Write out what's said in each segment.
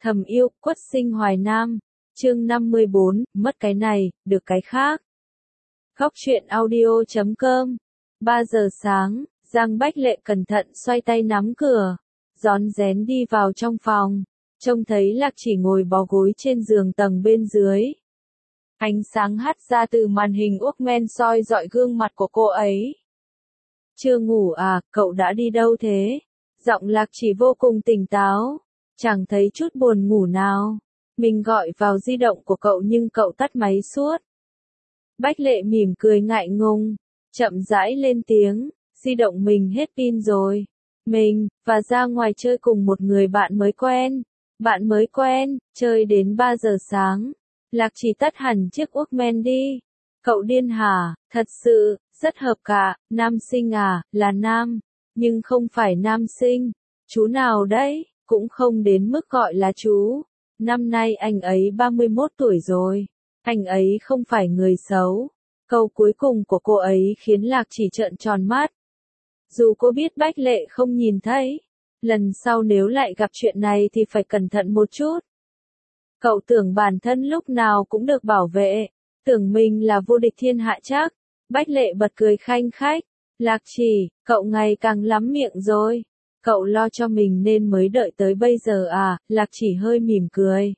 Thầm yêu, quất sinh Hoài Nam. Chương 54, mất cái này, được cái khác. Góc truyện audio.com. 3 giờ sáng, Giang Bách Lệ cẩn thận xoay tay nắm cửa, rón rén đi vào trong phòng, trông thấy Lạc Chỉ ngồi bó gối trên giường tầng bên dưới. Ánh sáng hắt ra từ màn hình Walkman soi rọi gương mặt của cô ấy. Chưa ngủ à, cậu đã đi đâu thế? Giọng Lạc Chỉ vô cùng tỉnh táo, chẳng thấy chút buồn ngủ nào. Mình gọi vào di động của cậu nhưng cậu tắt máy suốt. Bách Lệ mỉm cười ngại ngùng, chậm rãi lên tiếng, di động mình hết pin rồi. Mình, và ra ngoài chơi cùng một người bạn mới quen. Bạn mới quen, chơi đến 3 giờ sáng. Lạc Chỉ tắt hẳn chiếc Walkman đi. Cậu điên hả? Thật sự, rất hợp cả, nam sinh à, là nam, nhưng không phải nam sinh. Chú nào đấy, cũng không đến mức gọi là chú. Năm nay anh ấy 31 tuổi rồi. Anh ấy không phải người xấu. Câu cuối cùng của cô ấy khiến Lạc Chỉ trợn tròn mắt. Dù cô biết Bách Lệ không nhìn thấy, lần sau nếu lại gặp chuyện này thì phải cẩn thận một chút. Cậu tưởng bản thân lúc nào cũng được bảo vệ, tưởng mình là vô địch thiên hạ chắc. Bách Lệ bật cười khanh khách. Lạc Chỉ, cậu ngày càng lắm miệng rồi. Cậu lo cho mình nên mới đợi tới bây giờ à? Lạc Chỉ hơi mỉm cười,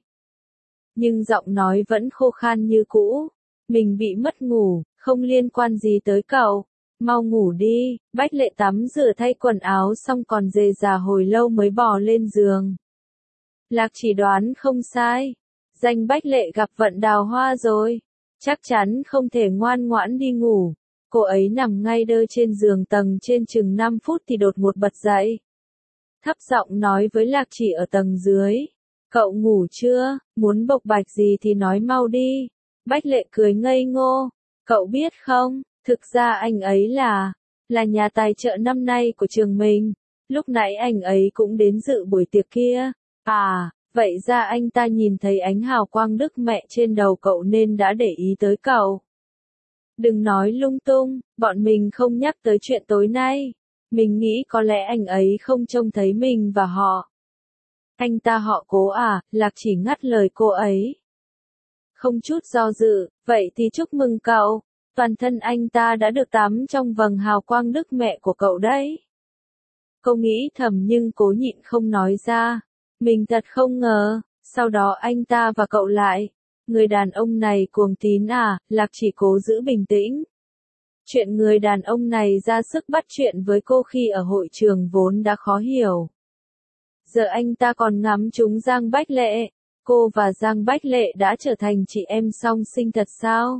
nhưng giọng nói vẫn khô khan như cũ. Mình bị mất ngủ, không liên quan gì tới cậu. Mau ngủ đi. Bách Lệ tắm rửa thay quần áo xong còn rề rà hồi lâu mới bò lên giường. Lạc Chỉ đoán không sai. Danh Bách Lệ gặp vận đào hoa rồi. Chắc chắn không thể ngoan ngoãn đi ngủ. Cô ấy nằm ngay đơ trên giường tầng trên chừng 5 phút thì đột ngột bật dậy. Thấp giọng nói với Lạc Chỉ ở tầng dưới. Cậu ngủ chưa? Muốn bộc bạch gì thì nói mau đi. Bách Lệ cười ngây ngô. Cậu biết không, thực ra anh ấy là nhà tài trợ năm nay của trường mình. Lúc nãy anh ấy cũng đến dự buổi tiệc kia. À, vậy ra anh ta nhìn thấy ánh hào quang Đức Mẹ trên đầu cậu nên đã để ý tới cậu. Đừng nói lung tung, bọn mình không nhắc tới chuyện tối nay. Mình nghĩ có lẽ anh ấy không trông thấy mình và họ. Anh ta họ Cố à? Lạc Chỉ ngắt lời cô ấy. Không chút do dự, vậy thì chúc mừng cậu. Toàn thân anh ta đã được tắm trong vầng hào quang Đức Mẹ của cậu đấy. Cô nghĩ thầm nhưng cố nhịn không nói ra. Mình thật không ngờ, sau đó anh ta và cậu lại. Người đàn ông này cuồng tín à? Lạc Chỉ cố giữ bình tĩnh. Chuyện người đàn ông này ra sức bắt chuyện với cô khi ở hội trường vốn đã khó hiểu. Giờ anh ta còn ngắm trúng Giang Bách Lệ. Cô và Giang Bách Lệ đã trở thành chị em song sinh thật sao?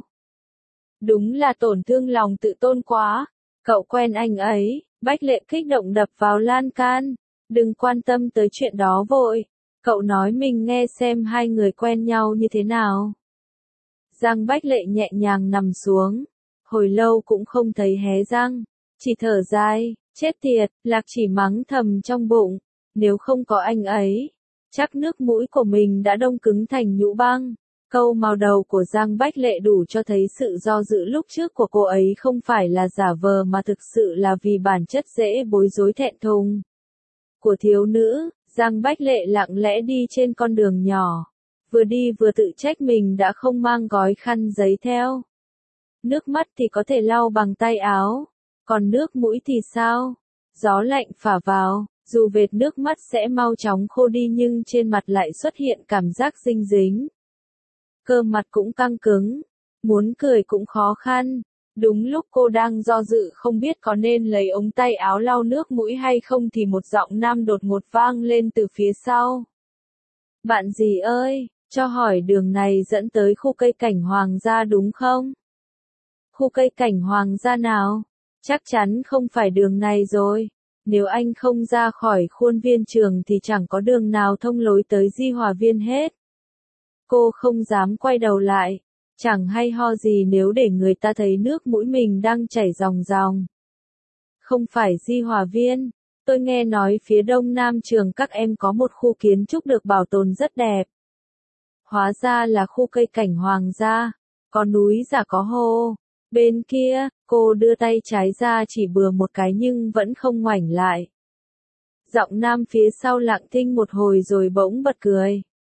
Đúng là tổn thương lòng tự tôn quá. Cậu quen anh ấy. Bách Lệ kích động đập vào lan can. Đừng quan tâm tới chuyện đó vội. Cậu nói mình nghe xem hai người quen nhau như thế nào. Giang Bách Lệ nhẹ nhàng nằm xuống. Hồi lâu cũng không thấy hé răng. Chỉ thở dài. Chết tiệt, Lạc Chỉ mắng thầm trong bụng. Nếu không có anh ấy, chắc nước mũi của mình đã đông cứng thành nhũ băng. Câu màu đầu của Giang Bách Lệ đủ cho thấy sự do dự lúc trước của cô ấy không phải là giả vờ mà thực sự là vì bản chất dễ bối rối thẹn thùng của thiếu nữ. Giang Bách Lệ lặng lẽ đi trên con đường nhỏ, vừa đi vừa tự trách mình đã không mang gói khăn giấy theo. Nước mắt thì có thể lau bằng tay áo, còn nước mũi thì sao? Gió lạnh phả vào, dù vệt nước mắt sẽ mau chóng khô đi nhưng trên mặt lại xuất hiện cảm giác dinh dính. Cơ mặt cũng căng cứng, muốn cười cũng khó khăn. Đúng lúc cô đang do dự không biết có nên lấy ống tay áo lau nước mũi hay không thì một giọng nam đột ngột vang lên từ phía sau. Bạn gì ơi, cho hỏi đường này dẫn tới khu cây cảnh hoàng gia đúng không? Khu cây cảnh hoàng gia nào? Chắc chắn không phải đường này rồi. Nếu anh không ra khỏi khuôn viên trường thì chẳng có đường nào thông lối tới Di Hòa Viên hết. Cô không dám quay đầu lại. Chẳng hay ho gì nếu để người ta thấy nước mũi mình đang chảy ròng ròng. Không phải Di Hòa Viên. Tôi nghe nói phía đông nam trường các em có một khu kiến trúc được bảo tồn rất đẹp. Hóa ra là khu cây cảnh hoàng gia. Có núi giả có hồ. Bên kia, cô đưa tay trái ra chỉ bừa một cái nhưng vẫn không ngoảnh lại. Giọng nam phía sau lặng thinh một hồi rồi bỗng bật cười.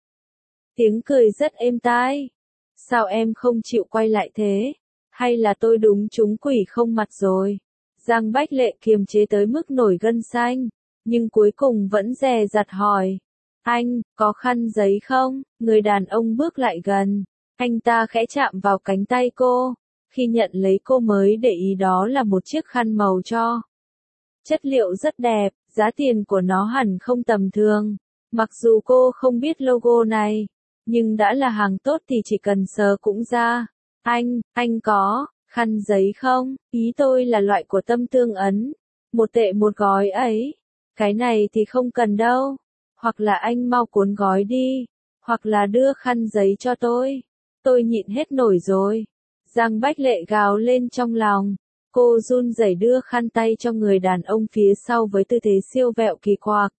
Tiếng cười rất êm tai. Sao em không chịu quay lại thế? Hay là tôi đúng trúng quỷ không mặt rồi? Giang Bách Lệ kiềm chế tới mức nổi gân xanh, nhưng cuối cùng vẫn dè dặt hỏi. Anh, có khăn giấy không? Người đàn ông bước lại gần. Anh ta khẽ chạm vào cánh tay cô. Khi nhận lấy cô mới để ý đó là một chiếc khăn màu cho. Chất liệu rất đẹp, giá tiền của nó hẳn không tầm thường. Mặc dù cô không biết logo này, nhưng đã là hàng tốt thì chỉ cần sờ cũng ra. Anh có khăn giấy không? Ý tôi là loại của Tâm Tương Ấn. 1 tệ một gói ấy. Cái này thì không cần đâu. Hoặc là anh mau cuốn gói đi. Hoặc là đưa khăn giấy cho tôi. Tôi nhịn hết nổi rồi. Giang Bách Lệ gào lên trong lòng. Cô run rẩy đưa khăn tay cho người đàn ông phía sau với tư thế siêu vẹo kỳ quặc.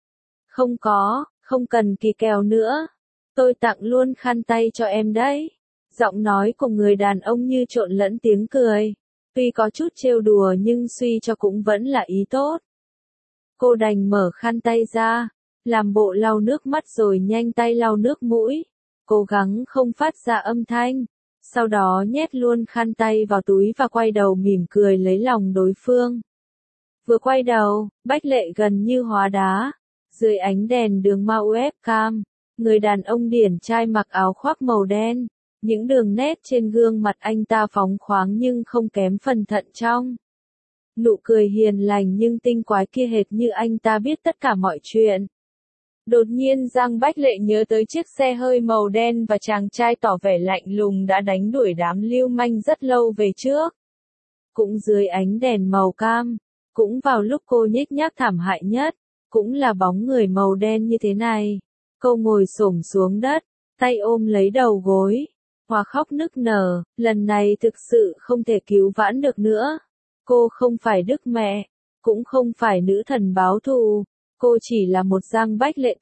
Không cần kỳ kèo nữa. Tôi tặng luôn khăn tay cho em đấy. Giọng nói của người đàn ông như trộn lẫn tiếng cười. Tuy có chút trêu đùa nhưng suy cho cũng vẫn là ý tốt. Cô đành mở khăn tay ra, làm bộ lau nước mắt rồi nhanh tay lau nước mũi, cố gắng không phát ra âm thanh. Sau đó nhét luôn khăn tay vào túi và quay đầu mỉm cười lấy lòng đối phương. Vừa quay đầu, Bách Lệ gần như hóa đá. Dưới ánh đèn đường mau webcam, người đàn ông điển trai mặc áo khoác màu đen. Những đường nét trên gương mặt anh ta phóng khoáng nhưng không kém phần thận trọng. Nụ cười hiền lành nhưng tinh quái kia hệt như anh ta biết tất cả mọi chuyện. Đột nhiên Giang Bách Lệ nhớ tới chiếc xe hơi màu đen và chàng trai tỏ vẻ lạnh lùng đã đánh đuổi đám lưu manh rất lâu về trước. Cũng dưới ánh đèn màu cam, cũng vào lúc cô nhếch nhác thảm hại nhất, cũng là bóng người màu đen như thế này. Cô ngồi xổm xuống đất, tay ôm lấy đầu gối, hòa khóc nức nở, lần này thực sự không thể cứu vãn được nữa. Cô không phải Đức Mẹ, cũng không phải nữ thần báo thù, cô chỉ là một Giang Bách Lệ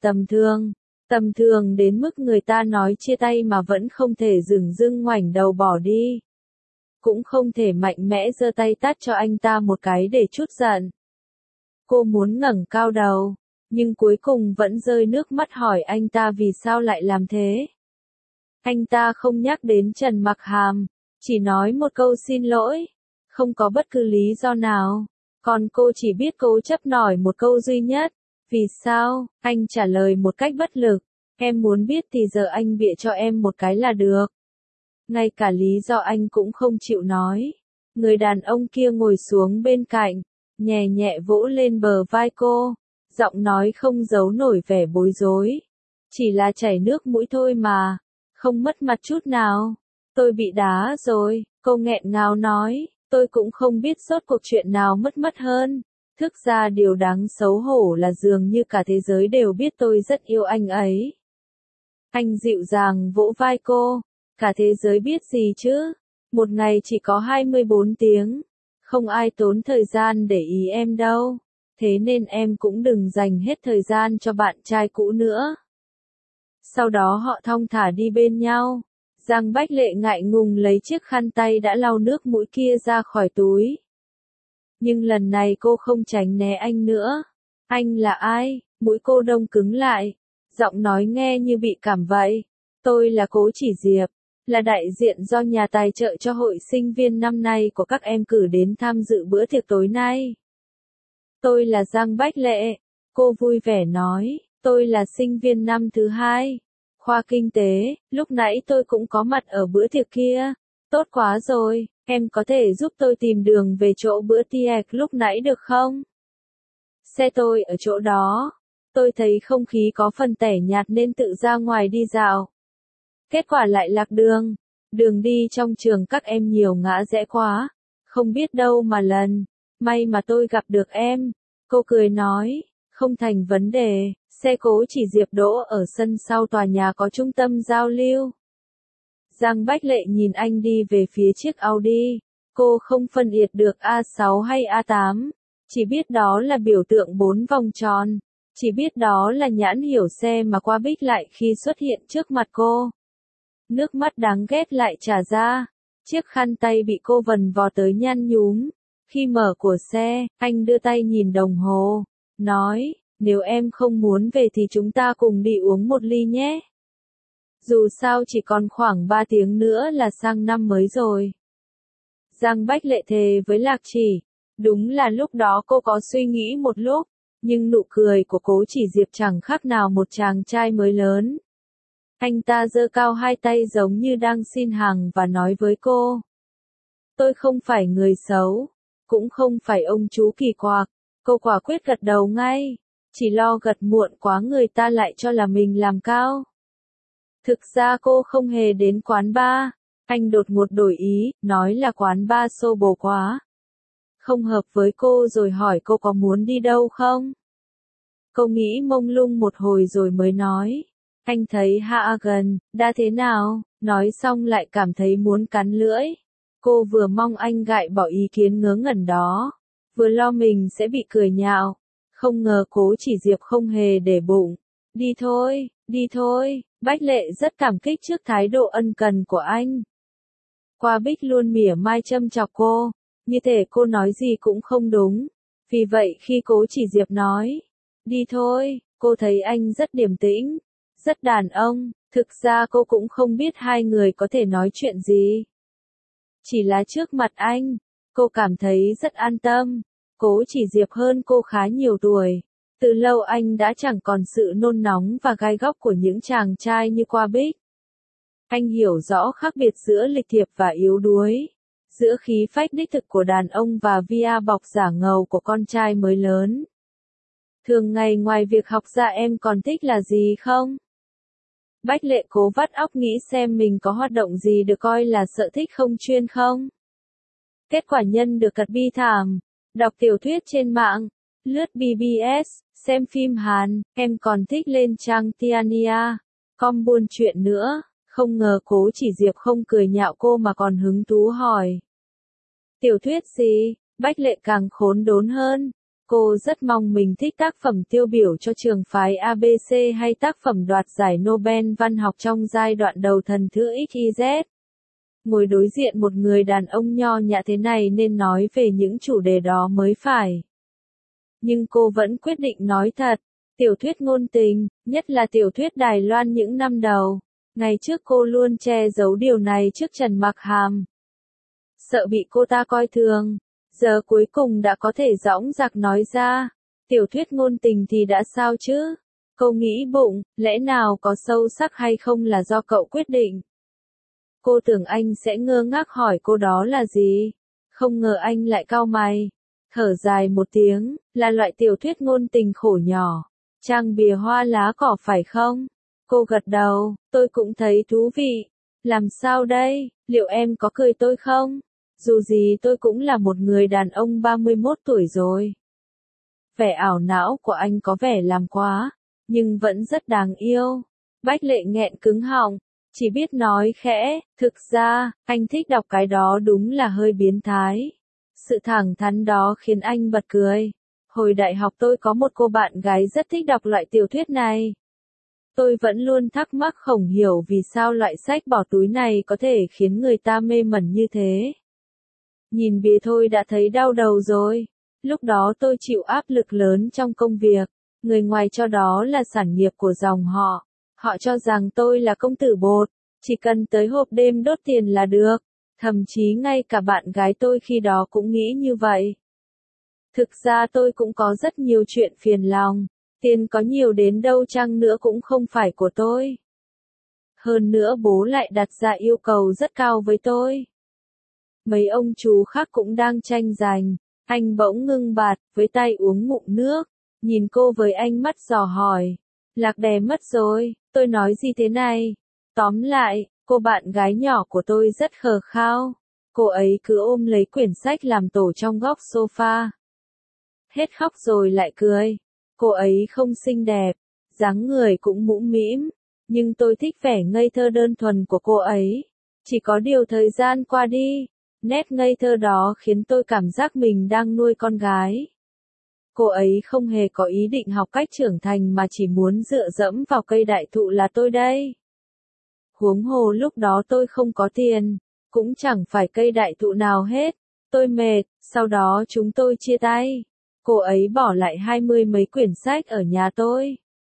tầm thường đến mức người ta nói chia tay mà vẫn không thể dửng dưng ngoảnh đầu bỏ đi. Cũng không thể mạnh mẽ giơ tay tát cho anh ta một cái để trút giận. Cô muốn ngẩng cao đầu, nhưng cuối cùng vẫn rơi nước mắt hỏi anh ta vì sao lại làm thế. Anh ta không nhắc đến Trần Mặc Hàm, chỉ nói một câu xin lỗi, không có bất cứ lý do nào. Còn cô chỉ biết cố chấp nổi một câu duy nhất. Vì sao? Anh trả lời một cách bất lực. Em muốn biết thì giờ anh bịa cho em một cái là được. Ngay cả lý do anh cũng không chịu nói. Người đàn ông kia ngồi xuống bên cạnh, nhẹ nhẹ vỗ lên bờ vai cô, giọng nói không giấu nổi vẻ bối rối. Chỉ là chảy nước mũi thôi mà, không mất mặt chút nào. Tôi bị đá rồi, cô nghẹn ngào nói, tôi cũng không biết rốt cuộc chuyện nào mất hơn. Thực ra điều đáng xấu hổ là dường như cả thế giới đều biết tôi rất yêu anh ấy. Anh dịu dàng vỗ vai cô, cả thế giới biết gì chứ, một ngày chỉ có 24 tiếng, không ai tốn thời gian để ý em đâu, thế nên em cũng đừng dành hết thời gian cho bạn trai cũ nữa. Sau đó họ thong thả đi bên nhau, Giang Bách Lệ ngại ngùng lấy chiếc khăn tay đã lau nước mũi kia ra khỏi túi. Nhưng lần này cô không tránh né anh nữa. Anh là ai? Mũi cô đông cứng lại. Giọng nói nghe như bị cảm vậy. Tôi là Cố Chỉ Diệp, là đại diện do nhà tài trợ cho hội sinh viên năm nay của các em cử đến tham dự bữa tiệc tối nay. Tôi là Giang Bách Lệ. Cô vui vẻ nói, tôi là sinh viên năm thứ 2. Khoa Kinh tế, lúc nãy tôi cũng có mặt ở bữa tiệc kia. Tốt quá rồi, em có thể giúp tôi tìm đường về chỗ bữa tiệc lúc nãy được không? Xe tôi ở chỗ đó. Tôi thấy không khí có phần tẻ nhạt nên tự ra ngoài đi dạo. Kết quả lại lạc đường. Đường đi trong trường các em nhiều ngã rẽ quá. Không biết đâu mà lần. May mà tôi gặp được em. Cô cười nói, không thành vấn đề. Xe Cố Chỉ Diệp đỗ ở sân sau tòa nhà có trung tâm giao lưu. Giang Bách Lệ nhìn anh đi về phía chiếc Audi. Cô không phân biệt được A6 hay A8. Chỉ biết đó là biểu tượng 4 vòng tròn. Chỉ biết đó là nhãn hiệu xe mà qua Bích lại khi xuất hiện trước mặt cô. Nước mắt đáng ghét lại trào ra. Chiếc khăn tay bị cô vần vò tới nhăn nhúm. Khi mở của xe, anh đưa tay nhìn đồng hồ. Nói, nếu em không muốn về thì chúng ta cùng đi uống một ly nhé. Dù sao chỉ còn khoảng 3 tiếng nữa là sang năm mới rồi. Giang Bách Lệ thề với Lạc Chỉ. Đúng là lúc đó cô có suy nghĩ một lúc, nhưng nụ cười của Cố Chỉ Diệp chẳng khác nào một chàng trai mới lớn. Anh ta giơ cao hai tay giống như đang xin hàng và nói với cô. Tôi không phải người xấu, cũng không phải ông chú kỳ quặc. Cô quả quyết gật đầu ngay, chỉ lo gật muộn quá người ta lại cho là mình làm cao. Thực ra cô không hề đến quán bar, anh đột ngột đổi ý, nói là quán bar xô bồ quá. Không hợp với cô rồi hỏi cô có muốn đi đâu không? Cô nghĩ mông lung một hồi rồi mới nói. Anh thấy Hagen, đã thế nào? Nói xong lại cảm thấy muốn cắn lưỡi. Cô vừa mong anh gại bỏ ý kiến ngớ ngẩn đó, vừa lo mình sẽ bị cười nhạo. Không ngờ Cố Chỉ Diệp không hề để bụng. Đi thôi, Bách Lệ rất cảm kích trước thái độ ân cần của anh. Qua Bích luôn mỉa mai châm chọc cô, như thể cô nói gì cũng không đúng. Vì vậy khi Cố Chỉ Diệp nói, đi thôi, cô thấy anh rất điềm tĩnh, rất đàn ông, thực ra cô cũng không biết hai người có thể nói chuyện gì. Chỉ là trước mặt anh, cô cảm thấy rất an tâm. Cố Chỉ Diệp hơn cô khá nhiều tuổi. Từ lâu anh đã chẳng còn sự nôn nóng và gai góc của những chàng trai như Qua Bích. Anh hiểu rõ khác biệt giữa lịch thiệp và yếu đuối, giữa khí phách đích thực của đàn ông và via bọc giả ngầu của con trai mới lớn. Thường ngày ngoài việc học ra em còn thích là gì không? Bách Lệ cố vắt óc nghĩ xem mình có hoạt động gì được coi là sở thích không chuyên không. Kết quả nhân được cật bi thảm, đọc tiểu thuyết trên mạng, lướt BBS, xem phim Hàn, em còn thích lên trang Tiania.com buôn chuyện nữa. Không ngờ Cố Chỉ Diệp không cười nhạo cô mà còn hứng thú hỏi. Tiểu thuyết gì? Bách Lệ càng khốn đốn hơn. Cô rất mong mình thích tác phẩm tiêu biểu cho trường phái ABC hay tác phẩm đoạt giải Nobel văn học trong giai đoạn đầu thần thư XYZ. Ngồi đối diện một người đàn ông nho nhã thế này nên nói về những chủ đề đó mới phải. Nhưng cô vẫn quyết định nói thật. Tiểu thuyết ngôn tình, nhất là tiểu thuyết Đài Loan những năm đầu. Ngày trước cô luôn che giấu điều này trước Trần Mặc Hàm. Sợ bị cô ta coi thường. Giờ cuối cùng đã có thể dõng dạc nói ra. Tiểu thuyết ngôn tình thì đã sao chứ? Cô nghĩ bụng, lẽ nào có sâu sắc hay không là do cậu quyết định? Cô tưởng anh sẽ ngơ ngác hỏi cô đó là gì? Không ngờ anh lại cau mày. Thở dài một tiếng, là loại tiểu thuyết ngôn tình khổ nhỏ. Trang bìa hoa lá cỏ phải không? Cô gật đầu, tôi cũng thấy thú vị. Làm sao đây, liệu em có cười tôi không? Dù gì tôi cũng là một người đàn ông 31 tuổi rồi. Vẻ ảo não của anh có vẻ làm quá, nhưng vẫn rất đáng yêu. Bách Lệ nghẹn cứng họng, chỉ biết nói khẽ, thực ra, anh thích đọc cái đó đúng là hơi biến thái. Sự thẳng thắn đó khiến anh bật cười. Hồi đại học tôi có một cô bạn gái rất thích đọc loại tiểu thuyết này. Tôi vẫn luôn thắc mắc không hiểu vì sao loại sách bỏ túi này có thể khiến người ta mê mẩn như thế. Nhìn bìa thôi đã thấy đau đầu rồi. Lúc đó tôi chịu áp lực lớn trong công việc. Người ngoài cho đó là sản nghiệp của dòng họ. Họ cho rằng tôi là công tử bột. Chỉ cần tới hộp đêm đốt tiền là được. Thậm chí ngay cả bạn gái tôi khi đó cũng nghĩ như vậy. Thực ra tôi cũng có rất nhiều chuyện phiền lòng. Tiền có nhiều đến đâu chăng nữa cũng không phải của tôi. Hơn nữa bố lại đặt ra yêu cầu rất cao với tôi. Mấy ông chú khác cũng đang tranh giành. Anh bỗng ngưng bạt, với tay uống ngụm nước. Nhìn cô với ánh mắt dò hỏi. Lạc đè mất rồi, tôi nói gì thế này? Tóm lại, cô bạn gái nhỏ của tôi rất khờ khao. Cô ấy cứ ôm lấy quyển sách làm tổ trong góc sofa. Hết khóc rồi lại cười. Cô ấy không xinh đẹp, dáng người cũng mũm mĩm, nhưng tôi thích vẻ ngây thơ đơn thuần của cô ấy. Chỉ có điều thời gian qua đi, nét ngây thơ đó khiến tôi cảm giác mình đang nuôi con gái. Cô ấy không hề có ý định học cách trưởng thành mà chỉ muốn dựa dẫm vào cây đại thụ là tôi đây. Huống hồ lúc đó tôi không có tiền, cũng chẳng phải cây đại thụ nào hết. Tôi mệt, sau đó chúng tôi chia tay. Cô ấy bỏ lại 20 mấy quyển sách ở nhà tôi.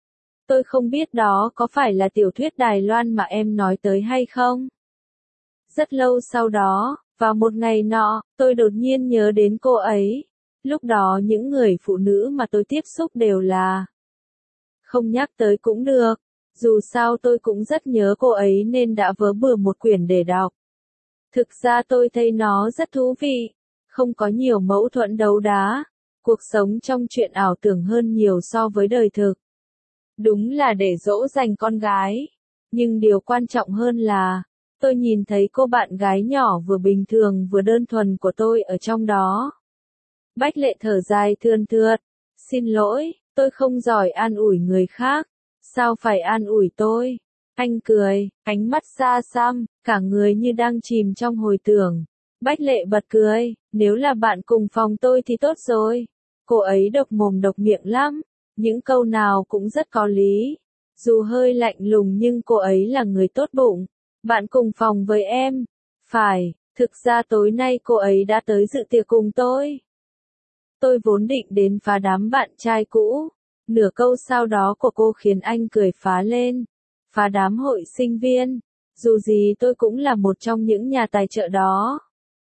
Tôi không biết đó có phải là tiểu thuyết Đài Loan mà em nói tới hay không? Rất lâu sau đó, vào một ngày nọ, tôi đột nhiên nhớ đến cô ấy. Lúc đó những người phụ nữ mà tôi tiếp xúc đều là... Không nhắc tới cũng được. Dù sao tôi cũng rất nhớ cô ấy nên đã vớ bừa một quyển để đọc. Thực ra tôi thấy nó rất thú vị. Không có nhiều mâu thuẫn đấu đá. Cuộc sống trong truyện ảo tưởng hơn nhiều so với đời thực. Đúng là để dỗ dành con gái. Nhưng điều quan trọng hơn là, tôi nhìn thấy cô bạn gái nhỏ vừa bình thường vừa đơn thuần của tôi ở trong đó. Bách Lệ thở dài thườn thượt. Xin lỗi, tôi không giỏi an ủi người khác. Sao phải an ủi tôi? Anh cười, ánh mắt xa xăm, cả người như đang chìm trong hồi tưởng. Bách Lệ bật cười, nếu là bạn cùng phòng tôi thì tốt rồi. Cô ấy độc mồm độc miệng lắm, những câu nào cũng rất có lý. Dù hơi lạnh lùng nhưng cô ấy là người tốt bụng. Bạn cùng phòng với em. Phải, thực ra tối nay cô ấy đã tới dự tiệc cùng tôi. Tôi vốn định đến phá đám bạn trai cũ. Nửa câu sau đó của cô khiến anh cười phá lên. Phá đám hội sinh viên. Dù gì tôi cũng là một trong những nhà tài trợ đó.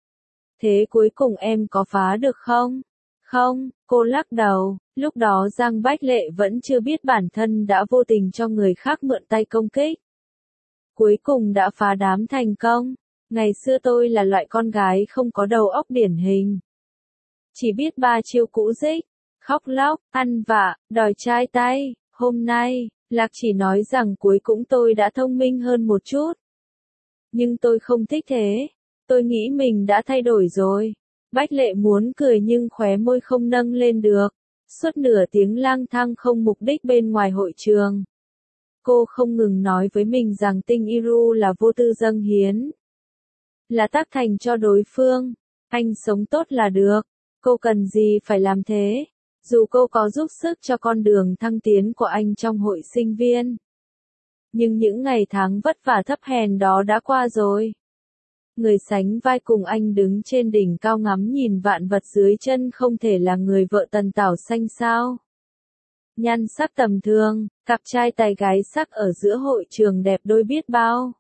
Thế cuối cùng em có phá được không? Không, cô lắc đầu. Lúc đó Giang Bách Lệ vẫn chưa biết bản thân đã vô tình cho người khác mượn tay công kích. Cuối cùng đã phá đám thành công. Ngày xưa tôi là loại con gái không có đầu óc điển hình. Chỉ biết ba chiêu cũ dích, khóc lóc, ăn vạ, đòi trai tay. Hôm nay, Lạc chỉ nói rằng cuối cùng tôi đã thông minh hơn một chút. Nhưng tôi không thích thế. Tôi nghĩ mình đã thay đổi rồi. Bách Lệ muốn cười nhưng khóe môi không nâng lên được. Suốt nửa tiếng lang thang không mục đích bên ngoài hội trường. Cô không ngừng nói với mình rằng Tinh Iru là vô tư dâng hiến. Là tác thành cho đối phương. Anh sống tốt là được. Cô cần gì phải làm thế? Dù cô có giúp sức cho con đường thăng tiến của anh trong hội sinh viên. Nhưng những ngày tháng vất vả thấp hèn đó đã qua rồi. Người sánh vai cùng anh đứng trên đỉnh cao ngắm nhìn vạn vật dưới chân không thể là người vợ tần tảo xanh sao. Nhan sắc tầm thường, cặp trai tài gái sắc ở giữa hội trường đẹp đôi biết bao.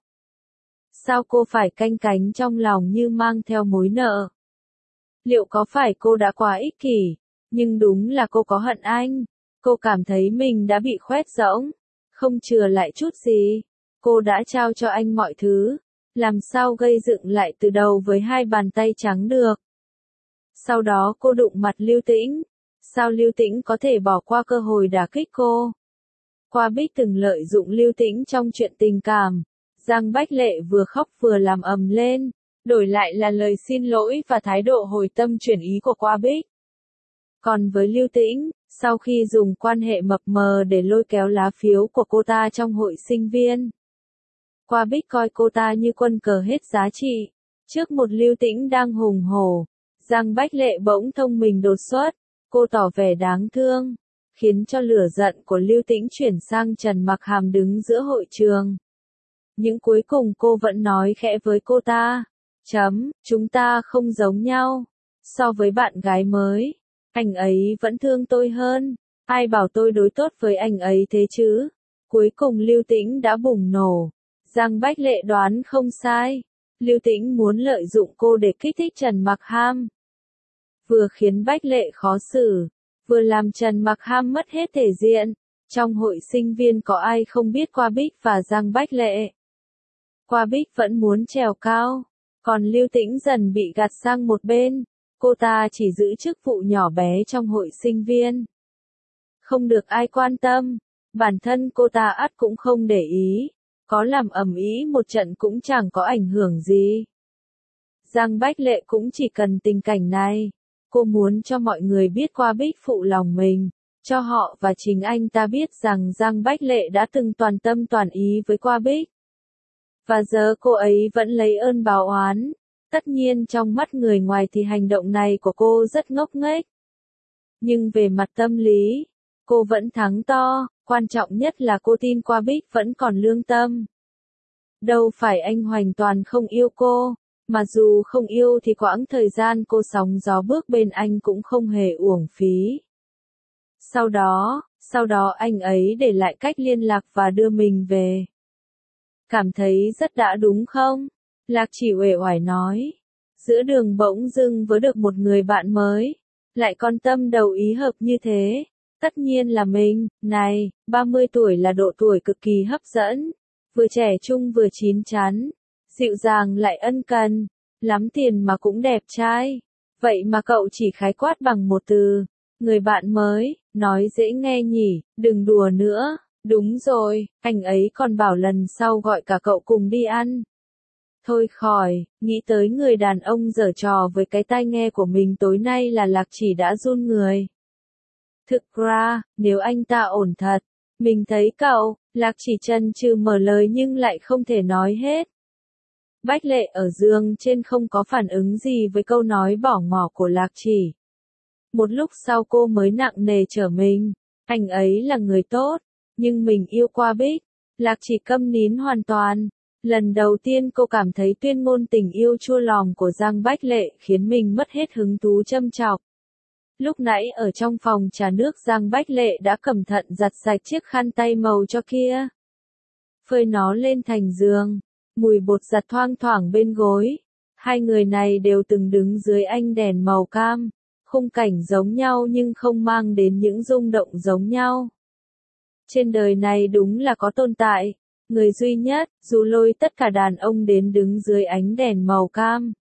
Sao cô phải canh cánh trong lòng như mang theo mối nợ? Liệu có phải cô đã quá ích kỷ? Nhưng đúng là cô có hận anh. Cô cảm thấy mình đã bị khoét rỗng. Không chừa lại chút gì. Cô đã trao cho anh mọi thứ. Làm sao gây dựng lại từ đầu với hai bàn tay trắng được. Sau đó cô đụng mặt Lưu Tĩnh. Sao Lưu Tĩnh có thể bỏ qua cơ hội đả kích cô? Qua Bích từng lợi dụng Lưu Tĩnh trong chuyện tình cảm. Giang Bách Lệ vừa khóc vừa làm ầm lên. Đổi lại là lời xin lỗi và thái độ hồi tâm chuyển ý của Qua Bích. Còn với Lưu Tĩnh, sau khi dùng quan hệ mập mờ để lôi kéo lá phiếu của cô ta trong hội sinh viên. Qua Bích coi cô ta như quân cờ hết giá trị. Trước một Lưu Tĩnh đang hùng hổ, Giang Bách Lệ bỗng thông minh đột xuất. Cô tỏ vẻ đáng thương, khiến cho lửa giận của Lưu Tĩnh chuyển sang Trần Mặc Hàm đứng giữa hội trường. Nhưng cuối cùng cô vẫn nói khẽ với cô ta. Chúng ta không giống nhau. So với bạn gái mới, anh ấy vẫn thương tôi hơn. Ai bảo tôi đối tốt với anh ấy thế chứ? Cuối cùng Lưu Tĩnh đã bùng nổ. Giang Bách Lệ đoán không sai. Lưu Tĩnh muốn lợi dụng cô để kích thích Trần Mặc Ham. Vừa khiến Bách Lệ khó xử, vừa làm Trần Mặc Ham mất hết thể diện. Trong hội sinh viên có ai không biết Qua Bích và Giang Bách Lệ. Qua Bích vẫn muốn trèo cao, còn Lưu Tĩnh dần bị gạt sang một bên. Cô ta chỉ giữ chức vụ nhỏ bé trong hội sinh viên. Không được ai quan tâm, bản thân cô ta ắt cũng không để ý. Có làm ầm ĩ một trận cũng chẳng có ảnh hưởng gì. Giang Bách Lệ cũng chỉ cần tình cảnh này. Cô muốn cho mọi người biết Qua Bích phụ lòng mình. Cho họ và chính anh ta biết rằng Giang Bách Lệ đã từng toàn tâm toàn ý với Qua Bích. Và giờ cô ấy vẫn lấy ơn báo oán. Tất nhiên trong mắt người ngoài thì hành động này của cô rất ngốc nghếch. Nhưng về mặt tâm lý, cô vẫn thắng to, quan trọng nhất là cô tin Qua Bích vẫn còn lương tâm. Đâu phải anh hoàn toàn không yêu cô, mà dù không yêu thì quãng thời gian cô sóng gió bước bên anh cũng không hề uổng phí. Sau đó anh ấy để lại cách liên lạc và đưa mình về. Cảm thấy rất đã đúng không? Lạc Chỉ uể oải nói. Giữa đường bỗng dưng với được một người bạn mới, lại còn tâm đầu ý hợp như thế. Tất nhiên là mình, này, 30 tuổi là độ tuổi cực kỳ hấp dẫn. Vừa trẻ trung vừa chín chắn, dịu dàng lại ân cần, lắm tiền mà cũng đẹp trai. Vậy mà cậu chỉ khái quát bằng một từ, người bạn mới, nói dễ nghe nhỉ, đừng đùa nữa. Đúng rồi, anh ấy còn bảo lần sau gọi cả cậu cùng đi ăn. Thôi khỏi, nghĩ tới người đàn ông giở trò với cái tai nghe của mình tối nay là Lạc Chỉ đã run người. Thực ra, nếu anh ta ổn thật, mình thấy cậu, Lạc Chỉ chần chừ mở lời nhưng lại không thể nói hết. Bách Lệ ở giường trên không có phản ứng gì với câu nói bỏ ngỏ của Lạc Chỉ. Một lúc sau cô mới nặng nề trở mình, anh ấy là người tốt, nhưng mình yêu qua Bích. Lạc Chỉ câm nín hoàn toàn. Lần đầu tiên cô cảm thấy tuyên ngôn tình yêu chua lòng của Giang Bách Lệ khiến mình mất hết hứng thú châm chọc. Lúc nãy ở trong phòng trà nước Giang Bách Lệ đã cẩn thận giặt sạch chiếc khăn tay màu cho kia. Phơi nó lên thành giường, mùi bột giặt thoang thoảng bên gối. Hai người này đều từng đứng dưới ánh đèn màu cam, khung cảnh giống nhau nhưng không mang đến những rung động giống nhau. Trên đời này đúng là có tồn tại người duy nhất, dù lôi tất cả đàn ông đến đứng dưới ánh đèn màu cam.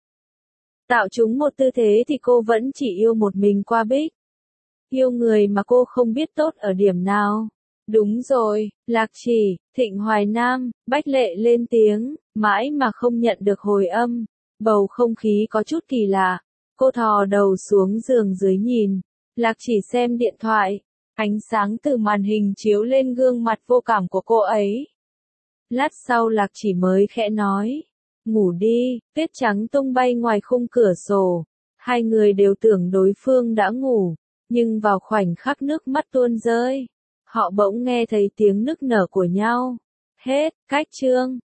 Tạo chúng một tư thế thì cô vẫn chỉ yêu một mình qua Bích. Yêu người mà cô không biết tốt ở điểm nào. Đúng rồi, Lạc Chỉ, Thịnh Hoài Nam, Bách Lệ lên tiếng, mãi mà không nhận được hồi âm. Bầu không khí có chút kỳ lạ. Cô thò đầu xuống giường dưới nhìn. Lạc Chỉ xem điện thoại. Ánh sáng từ màn hình chiếu lên gương mặt vô cảm của cô ấy. Lát sau Lạc Chỉ mới khẽ nói. Ngủ đi, tuyết trắng tung bay ngoài khung cửa sổ. Hai người đều tưởng đối phương đã ngủ. Nhưng vào khoảnh khắc nước mắt tuôn rơi, họ bỗng nghe thấy tiếng nức nở của nhau. Hết, cách chương.